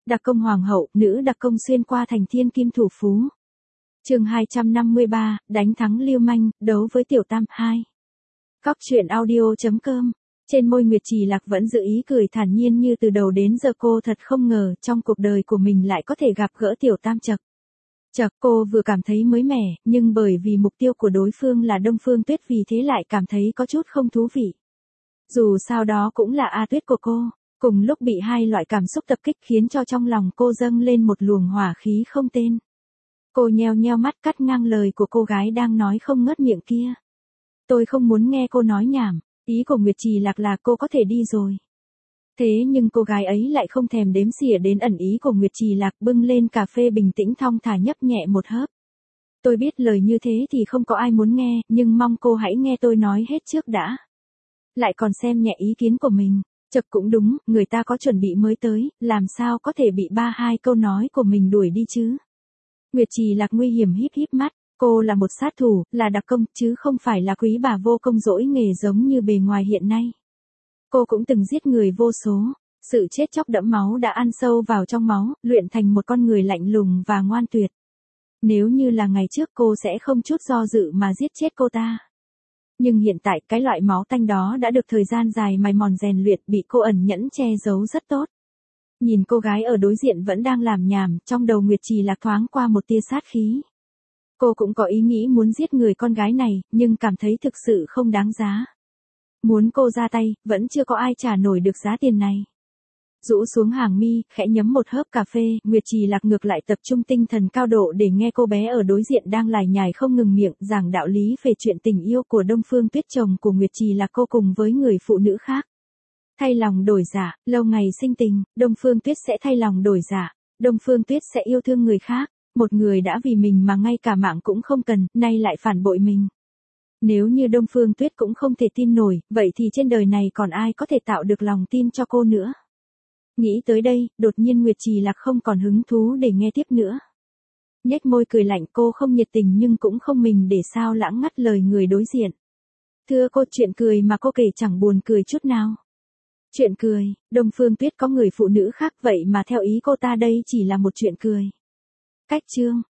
Đặc công hoàng hậu, nữ đặc công xuyên qua thành thiên kim thủ phú. Chương 253, đánh thắng Lưu Manh, đấu với Tiểu Tam 2. Góc truyện audio.com. Trên môi Nguyệt Trì Lạc vẫn giữ ý cười thản nhiên như từ đầu đến giờ, cô thật không ngờ trong cuộc đời của mình lại có thể gặp gỡ Tiểu Tam Chậc. Cô vừa cảm thấy mới mẻ, nhưng bởi vì mục tiêu của đối phương là Đông Phương Tuyết vì thế lại cảm thấy có chút không thú vị. Dù sao đó cũng là A Tuyết của cô, cùng lúc bị hai loại cảm xúc tập kích khiến cho trong lòng cô dâng lên một luồng hỏa khí không tên. Cô nheo nheo mắt cắt ngang lời của cô gái đang nói không ngớt miệng kia. Tôi không muốn nghe cô nói nhảm, ý của Nguyệt Trì Lạc là cô có thể đi rồi. Thế nhưng cô gái ấy lại không thèm đếm xỉa đến ẩn ý của Nguyệt Trì Lạc, bưng lên cà phê bình tĩnh thong thả nhấp nhẹ một hớp. Tôi biết lời như thế thì không có ai muốn nghe, nhưng mong cô hãy nghe tôi nói hết trước đã. Lại còn xem nhẹ ý kiến của mình. Cũng đúng, người ta có chuẩn bị mới tới, làm sao có thể bị hai câu nói của mình đuổi đi chứ. Nguyệt Trì Lạc nguy hiểm híp híp mắt, cô là một sát thủ, là đặc công, chứ không phải là quý bà vô công dỗi nghề giống như bề ngoài hiện nay. Cô cũng từng giết người vô số, sự chết chóc đẫm máu đã ăn sâu vào trong máu, luyện thành một con người lạnh lùng và ngoan tuyệt. Nếu như là ngày trước cô sẽ không chút do dự mà giết chết cô ta. Nhưng hiện tại cái loại máu tanh đó đã được thời gian dài mài mòn rèn luyện, bị cô ẩn nhẫn che giấu rất tốt. Nhìn cô gái ở đối diện vẫn đang làm nhảm, trong đầu Nguyệt Trì Lạc thoáng qua một tia sát khí. Cô cũng có ý nghĩ muốn giết người con gái này, nhưng cảm thấy thực sự không đáng giá. Muốn cô ra tay, vẫn chưa có ai trả nổi được giá tiền này. Rũ xuống hàng mi, khẽ nhấm một hớp cà phê, Nguyệt Trì Lạc ngược lại tập trung tinh thần cao độ để nghe cô bé ở đối diện đang lải nhải không ngừng miệng giảng đạo lý về chuyện tình yêu của Đông Phương Tuyết, chồng của Nguyệt Trì Lạc cô cùng với người phụ nữ khác. Thay lòng đổi dạ, lâu ngày sinh tình, Đông Phương Tuyết sẽ thay lòng đổi dạ, Đông Phương Tuyết sẽ yêu thương người khác, một người đã vì mình mà ngay cả mạng cũng không cần, nay lại phản bội mình. Nếu như Đông Phương Tuyết cũng không thể tin nổi, vậy thì trên đời này còn ai có thể tạo được lòng tin cho cô nữa. Nghĩ tới đây, đột nhiên Nguyệt Trì Lạc không còn hứng thú để nghe tiếp nữa. Nhếch môi cười lạnh, cô không nhiệt tình nhưng cũng không mình để sao lãng ngắt lời người đối diện. Thưa cô, chuyện cười mà cô kể chẳng buồn cười chút nào. Chuyện cười, Đông Phương Tuyết có người phụ nữ khác vậy mà theo ý cô ta đây chỉ là một chuyện cười. Cách chương,